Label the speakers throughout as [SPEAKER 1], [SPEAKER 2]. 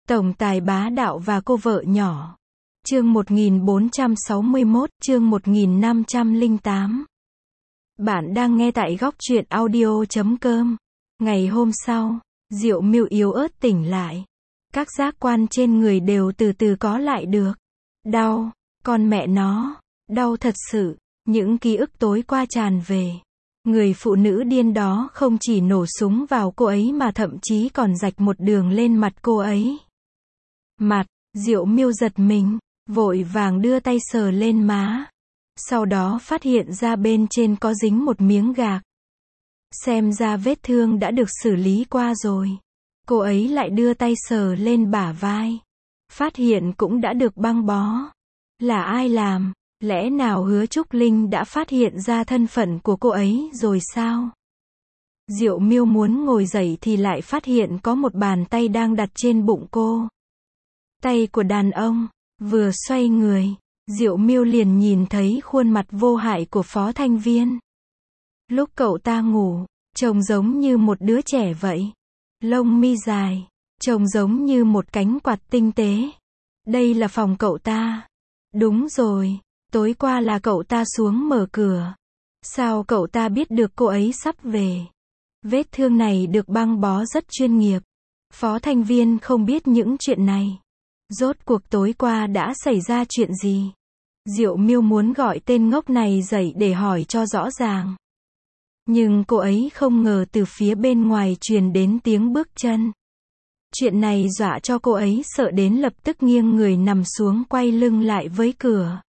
[SPEAKER 1] Tổng tài bá đạo và cô vợ nhỏ. Chương 1461, chương 1508. Bạn đang nghe tại góc truyện audio.com. Ngày hôm sau, Diệu Mưu yếu ớt tỉnh lại. Các giác quan trên người đều từ từ có lại được. Đau, con mẹ nó, đau thật sự. Những ký ức tối qua tràn về. Người phụ nữ điên đó không chỉ nổ súng vào cô ấy mà thậm chí còn rạch một đường lên mặt cô ấy. Mặt, Diệu Mưu giật mình, vội vàng đưa tay sờ lên má. Sau đó phát hiện ra bên trên có dính một miếng gạc. Xem ra vết thương đã được xử lý qua rồi. Cô ấy lại đưa tay sờ lên bả vai. Phát hiện cũng đã được băng bó. Là ai làm? Lẽ nào Hứa Trúc Linh đã phát hiện ra thân phận của cô ấy rồi sao? Diệu Mưu muốn ngồi dậy thì lại phát hiện có một bàn tay đang đặt trên bụng cô. Tay của đàn ông. Vừa xoay người, Diệu Mưu liền nhìn thấy khuôn mặt vô hại của Phó Thanh Viên. Lúc cậu ta ngủ, trông giống như một đứa trẻ vậy. Lông mi dài, trông giống như một cánh quạt tinh tế. Đây là phòng cậu ta. Đúng rồi, tối qua là cậu ta xuống mở cửa. Sao cậu ta biết được cô ấy sắp về? Vết thương này được băng bó rất chuyên nghiệp. Phó Thanh Viên không biết những chuyện này. Rốt cuộc tối qua đã xảy ra chuyện gì? Diệu Mưu muốn gọi tên ngốc này dậy để hỏi cho rõ ràng. Nhưng cô ấy không ngờ từ phía bên ngoài truyền đến tiếng bước chân. Chuyện này dọa cho cô ấy sợ đến lập tức nghiêng người nằm xuống quay lưng lại với cửa.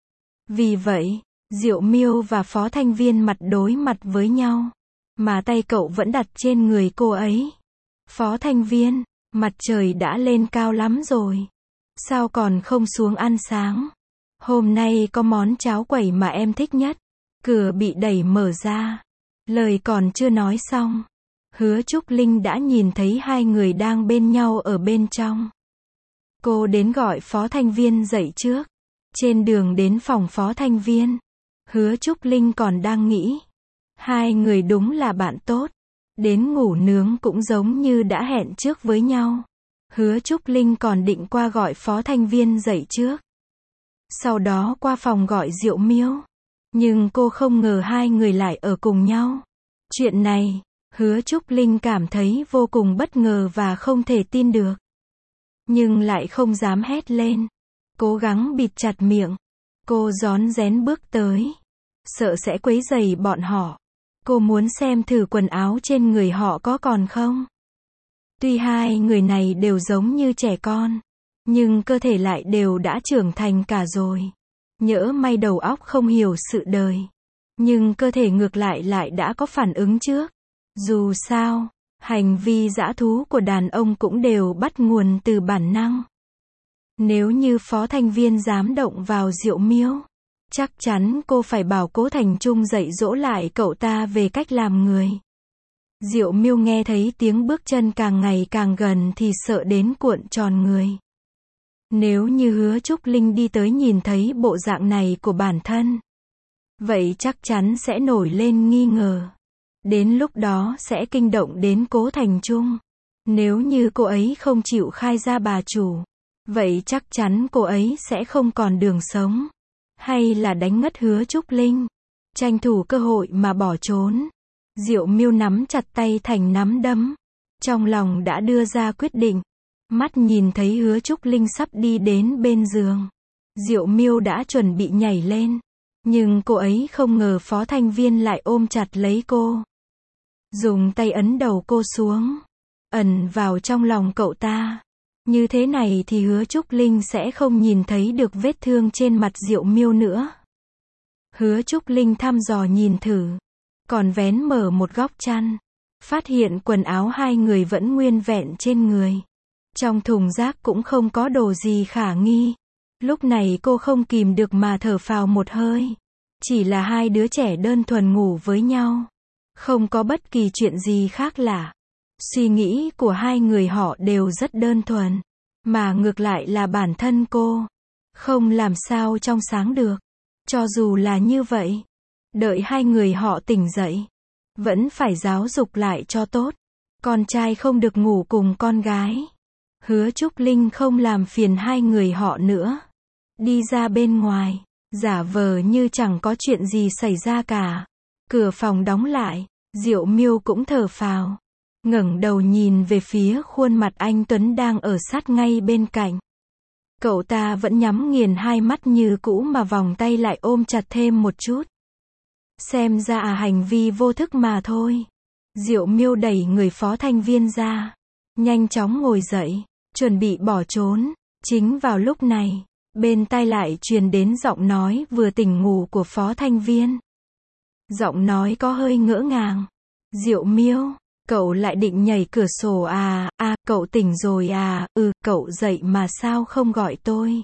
[SPEAKER 1] Vì vậy, Diệu Mưu và Phó Thanh Viên mặt đối mặt với nhau. Mà tay cậu vẫn đặt trên người cô ấy. Phó Thanh Viên, mặt trời đã lên cao lắm rồi. Sao còn không xuống ăn sáng? Hôm nay có món cháo quẩy mà em thích nhất. Cửa bị đẩy mở ra. Lời còn chưa nói xong. Hứa Trúc Linh đã nhìn thấy hai người đang bên nhau ở bên trong. Cô đến gọi Phó Thanh Viên dậy trước. Trên đường đến phòng Phó Thanh Viên, Hứa Trúc Linh còn đang nghĩ. Hai người đúng là bạn tốt. Đến ngủ nướng cũng giống như đã hẹn trước với nhau. Hứa Trúc Linh còn định qua gọi Phó Thanh Viên dậy trước. Sau đó qua phòng gọi Diệu Mưu. Nhưng cô không ngờ hai người lại ở cùng nhau. Chuyện này, Hứa Trúc Linh cảm thấy vô cùng bất ngờ và không thể tin được. Nhưng lại không dám hét lên. Cố gắng bịt chặt miệng. Cô rón rén bước tới. Sợ sẽ quấy rầy bọn họ. Cô muốn xem thử quần áo trên người họ có còn không. Tuy hai người này đều giống như trẻ con, nhưng cơ thể lại đều đã trưởng thành cả rồi. Nhỡ may đầu óc không hiểu sự đời, nhưng cơ thể ngược lại đã có phản ứng trước. Dù sao, hành vi dã thú của đàn ông cũng đều bắt nguồn từ bản năng. Nếu như Phó Thanh Viên dám động vào Diệu Mưu, chắc chắn cô phải bảo Cố Thành Trung dạy dỗ lại cậu ta về cách làm người. Diệu Mưu nghe thấy tiếng bước chân càng ngày càng gần thì sợ đến cuộn tròn người. Nếu như Hứa Trúc Linh đi tới nhìn thấy bộ dạng này của bản thân, vậy chắc chắn sẽ nổi lên nghi ngờ. Đến lúc đó sẽ kinh động đến Cố Thành Trung. Nếu như cô ấy không chịu khai ra bà chủ, vậy chắc chắn cô ấy sẽ không còn đường sống. Hay là đánh ngất Hứa Trúc Linh, tranh thủ cơ hội mà bỏ trốn. Diệu Mưu nắm chặt tay thành nắm đấm. Trong lòng đã đưa ra quyết định. Mắt nhìn thấy Hứa Trúc Linh sắp đi đến bên giường. Diệu Mưu đã chuẩn bị nhảy lên. Nhưng cô ấy không ngờ Phó Thanh Viên lại ôm chặt lấy cô. Dùng tay ấn đầu cô xuống. Ẩn vào trong lòng cậu ta. Như thế này thì Hứa Trúc Linh sẽ không nhìn thấy được vết thương trên mặt Diệu Mưu nữa. Hứa Trúc Linh thăm dò nhìn thử. Còn vén mở một góc chăn. Phát hiện quần áo hai người vẫn nguyên vẹn trên người. Trong thùng rác cũng không có đồ gì khả nghi. Lúc này cô không kìm được mà thở phào một hơi. Chỉ là hai đứa trẻ đơn thuần ngủ với nhau. Không có bất kỳ chuyện gì khác lạ. Suy nghĩ của hai người họ đều rất đơn thuần. Mà ngược lại là bản thân cô. Không làm sao trong sáng được. Cho dù là như vậy. Đợi hai người họ tỉnh dậy. Vẫn phải giáo dục lại cho tốt. Con trai không được ngủ cùng con gái. Hứa Trúc Linh không làm phiền hai người họ nữa. Đi ra bên ngoài, giả vờ như chẳng có chuyện gì xảy ra cả. Cửa phòng đóng lại, Diệu Miêu cũng thở phào. Ngẩng đầu nhìn về phía khuôn mặt anh Tuấn đang ở sát ngay bên cạnh. Cậu ta vẫn nhắm nghiền hai mắt như cũ mà vòng tay lại ôm chặt thêm một chút. Xem ra hành vi vô thức mà thôi. Diệu Miêu đẩy người Phó Thanh Viên ra, nhanh chóng ngồi dậy, chuẩn bị bỏ trốn. Chính vào lúc này, bên tai lại truyền đến giọng nói vừa tỉnh ngủ của Phó Thanh Viên. Giọng nói có hơi ngỡ ngàng. Diệu Miêu, cậu lại định nhảy cửa sổ à, cậu tỉnh rồi à, cậu dậy mà sao không gọi tôi.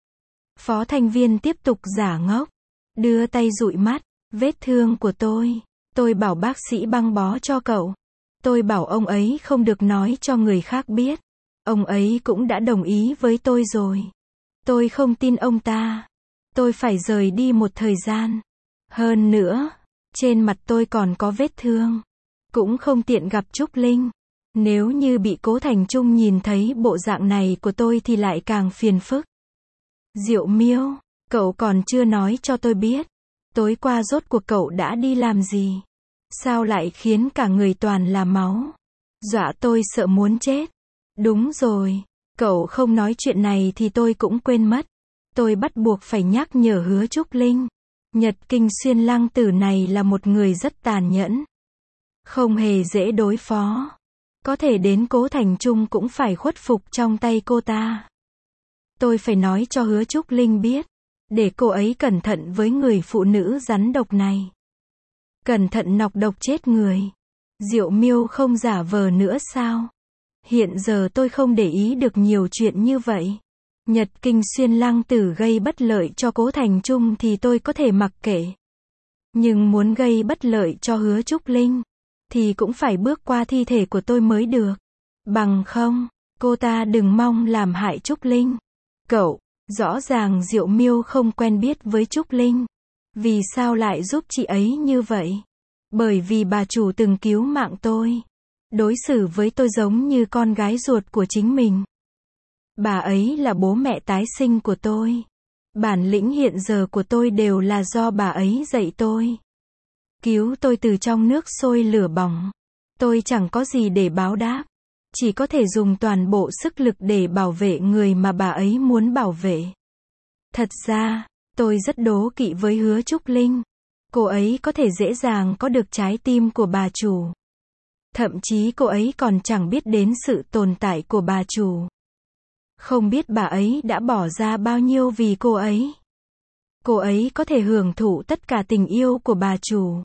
[SPEAKER 1] Phó Thanh Viên tiếp tục giả ngốc, đưa tay dụi mắt, vết thương của tôi bảo bác sĩ băng bó cho cậu. Tôi bảo ông ấy không được nói cho người khác biết. Ông ấy cũng đã đồng ý với tôi rồi. Tôi không tin ông ta. Tôi phải rời đi một thời gian. Hơn nữa, trên mặt tôi còn có vết thương. Cũng không tiện gặp Trúc Linh. Nếu như bị Cố Thành Trung nhìn thấy bộ dạng này của tôi thì lại càng phiền phức. Diệu Miêu, cậu còn chưa nói cho tôi biết. Tối qua rốt cuộc cậu đã đi làm gì? Sao lại khiến cả người toàn là máu? Dọa tôi sợ muốn chết. Đúng rồi, cậu không nói chuyện này thì tôi cũng quên mất. Tôi bắt buộc phải nhắc nhở Hứa Trúc Linh. Nhật Kinh Xuyên Lăng Tử này là một người rất tàn nhẫn. Không hề dễ đối phó. Có thể đến Cố Thành Trung cũng phải khuất phục trong tay cô ta. Tôi phải nói cho Hứa Trúc Linh biết. Để cô ấy cẩn thận với người phụ nữ rắn độc này. Cẩn thận nọc độc chết người. Diệu Miêu không giả vờ nữa sao? Hiện giờ tôi không để ý được nhiều chuyện như vậy. Nhật Kinh Xuyên Lăng Tử gây bất lợi cho Cố Thành Trung thì tôi có thể mặc kệ. Nhưng muốn gây bất lợi cho Hứa Trúc Linh, thì cũng phải bước qua thi thể của tôi mới được. Bằng không, cô ta đừng mong làm hại Trúc Linh. Cậu, rõ ràng Diệu Miêu không quen biết với Trúc Linh. Vì sao lại giúp chị ấy như vậy? Bởi vì bà chủ từng cứu mạng tôi. Đối xử với tôi giống như con gái ruột của chính mình. Bà ấy là bố mẹ tái sinh của tôi. Bản lĩnh hiện giờ của tôi đều là do bà ấy dạy tôi. Cứu tôi từ trong nước sôi lửa bỏng. Tôi chẳng có gì để báo đáp. Chỉ có thể dùng toàn bộ sức lực để bảo vệ người mà bà ấy muốn bảo vệ. Thật ra, tôi rất đố kỵ với Hứa Trúc Linh. Cô ấy có thể dễ dàng có được trái tim của bà chủ. Thậm chí cô ấy còn chẳng biết đến sự tồn tại của bà chủ. Không biết bà ấy đã bỏ ra bao nhiêu vì cô ấy. Cô ấy có thể hưởng thụ tất cả tình yêu của bà chủ.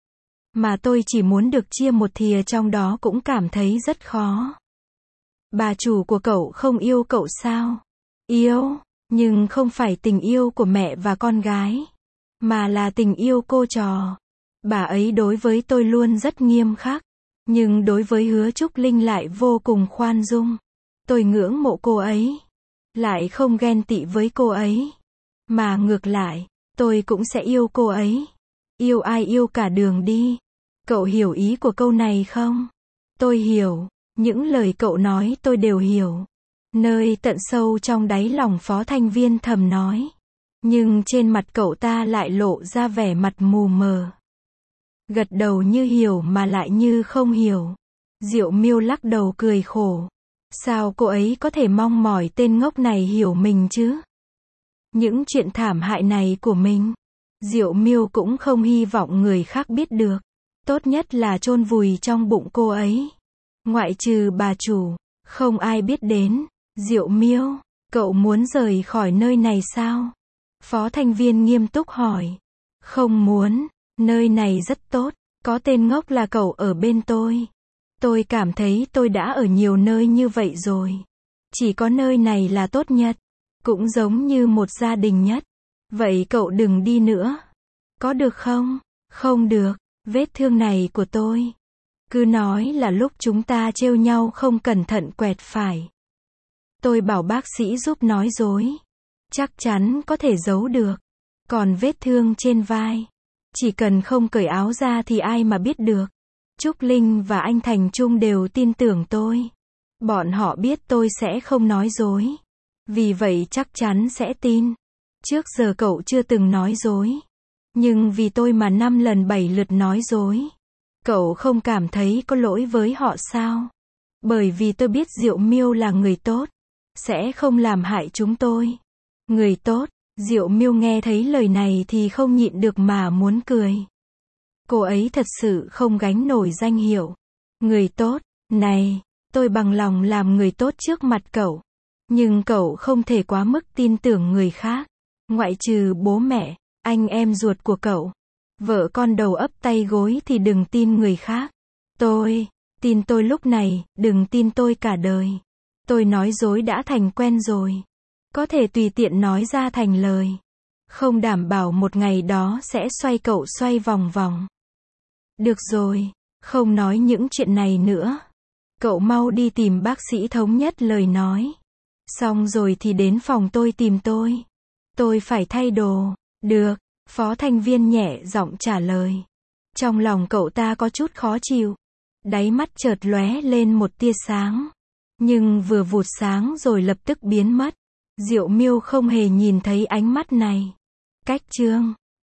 [SPEAKER 1] Mà tôi chỉ muốn được chia một thìa trong đó cũng cảm thấy rất khó. Bà chủ của cậu không yêu cậu sao? Yêu, nhưng không phải tình yêu của mẹ và con gái. Mà là tình yêu cô trò. Bà ấy đối với tôi luôn rất nghiêm khắc. Nhưng đối với Hứa Trúc Linh lại vô cùng khoan dung. Tôi ngưỡng mộ cô ấy. Lại không ghen tị với cô ấy. Mà ngược lại, tôi cũng sẽ yêu cô ấy. Yêu ai yêu cả đường đi. Cậu hiểu ý của câu này không? Tôi hiểu. Những lời cậu nói tôi đều hiểu. Nơi tận sâu trong đáy lòng Phó Thanh Viên thầm nói. Nhưng trên mặt cậu ta lại lộ ra vẻ mặt mù mờ. Gật đầu như hiểu mà lại như không hiểu. Diệu Miêu lắc đầu cười khổ. Sao cô ấy có thể mong mỏi tên ngốc này hiểu mình chứ? Những chuyện thảm hại này của mình, Diệu Miêu cũng không hy vọng người khác biết được. Tốt nhất là chôn vùi trong bụng cô ấy. Ngoại trừ bà chủ, không ai biết đến. Diệu Miêu, cậu muốn rời khỏi nơi này sao? Phó Thanh Viên nghiêm túc hỏi. Không muốn, nơi này rất tốt, có tên ngốc là cậu ở bên tôi. Tôi cảm thấy tôi đã ở nhiều nơi như vậy rồi. Chỉ có nơi này là tốt nhất, cũng giống như một gia đình nhất. Vậy cậu đừng đi nữa. Có được không? Không được, vết thương này của tôi. Cứ nói là lúc chúng ta trêu nhau không cẩn thận quẹt phải. Tôi bảo bác sĩ giúp nói dối. Chắc chắn có thể giấu được. Còn vết thương trên vai, chỉ cần không cởi áo ra thì ai mà biết được. Trúc Linh và anh Thành Trung đều tin tưởng tôi. Bọn họ biết tôi sẽ không nói dối. Vì vậy chắc chắn sẽ tin. Trước giờ cậu chưa từng nói dối. Nhưng vì tôi mà 5 lần 7 lượt nói dối. Cậu không cảm thấy có lỗi với họ sao? Bởi vì tôi biết Diệu Miêu là người tốt. Sẽ không làm hại chúng tôi. Người tốt. Diệu Miêu nghe thấy lời này thì không nhịn được mà muốn cười. Cô ấy thật sự không gánh nổi danh hiệu. Người tốt. Này, tôi bằng lòng làm người tốt trước mặt cậu. Nhưng cậu không thể quá mức tin tưởng người khác. Ngoại trừ bố mẹ, anh em ruột của cậu. Vợ con đầu ấp tay gối thì đừng tin người khác. Tin tôi lúc này, đừng tin tôi cả đời. Tôi nói dối đã thành quen rồi. Có thể tùy tiện nói ra thành lời. Không đảm bảo một ngày đó sẽ xoay cậu xoay vòng vòng. Được rồi, không nói những chuyện này nữa. Cậu mau đi tìm bác sĩ thống nhất lời nói. Xong rồi thì đến phòng tôi tìm tôi. Tôi phải thay đồ. Được, Phó Thanh Viên nhẹ giọng trả lời. Trong lòng cậu ta có chút khó chịu. Đáy mắt chợt lóe lên một tia sáng. Nhưng vừa vụt sáng rồi lập tức biến mất. Diệu Miêu không hề nhìn thấy ánh mắt này. Cách chương